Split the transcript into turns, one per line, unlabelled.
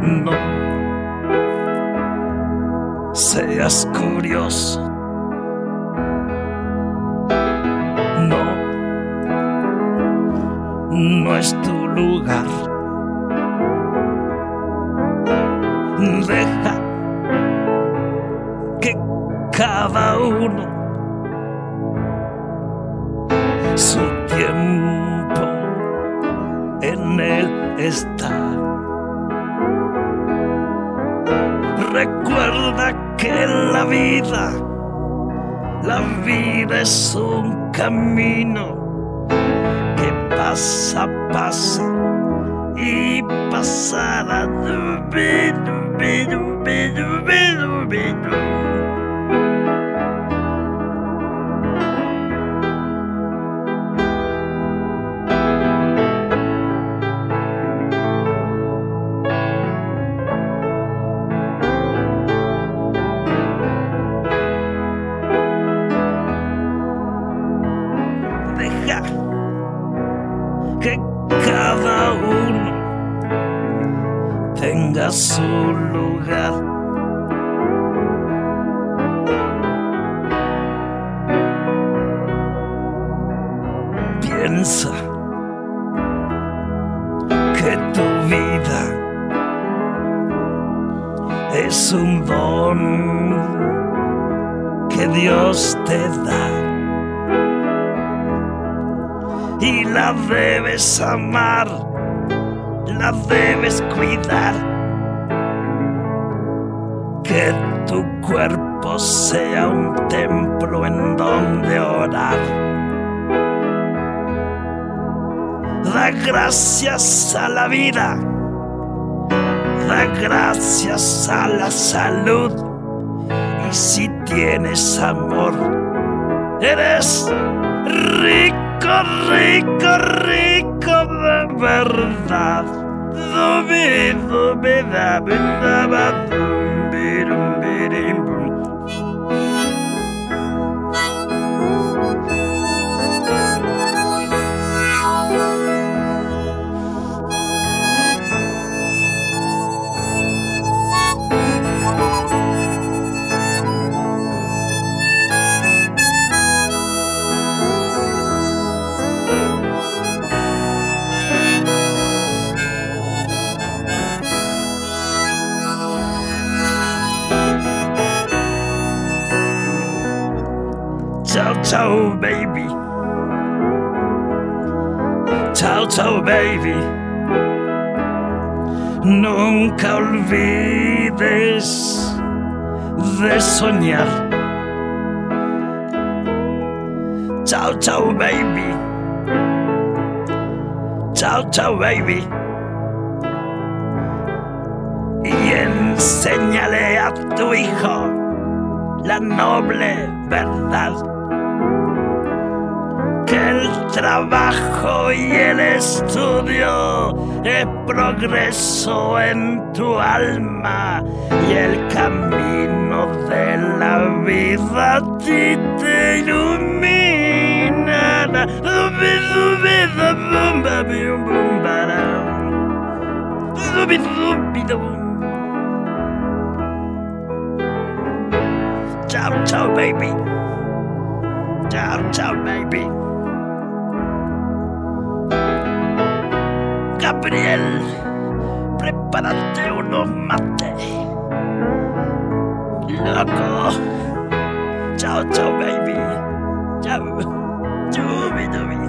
No seas curioso. No es tu lugar. Deja que cada uno su tiempo en él está. Recuerda que la vida es un camino que pasa y pasará. Deja que cada uno tenga su lugar. Piensa que tu vida es un don que Dios te da y la debes amar, la debes cuidar. Que tu cuerpo sea un templo en donde orar. Da gracias a la vida, da gracias a la salud. Y si tienes amor, eres rico, rico, rico de verdad. Ciao, ciao, baby. Ciao, ciao, baby. Nunca olvides de soñar. Ciao, ciao, baby. Ciao, ciao, baby. Y enséñale a tu hijo la noble verdad. Que el trabajo y el estudio es progreso en tu alma y el camino de la vida a ti te ilumina. Ciao, ciao, baby. Ciao, ciao, baby. Gabriel, prepárate unos mates. Loco. Ciao, ciao, baby. Ciao. Chubi, chubi.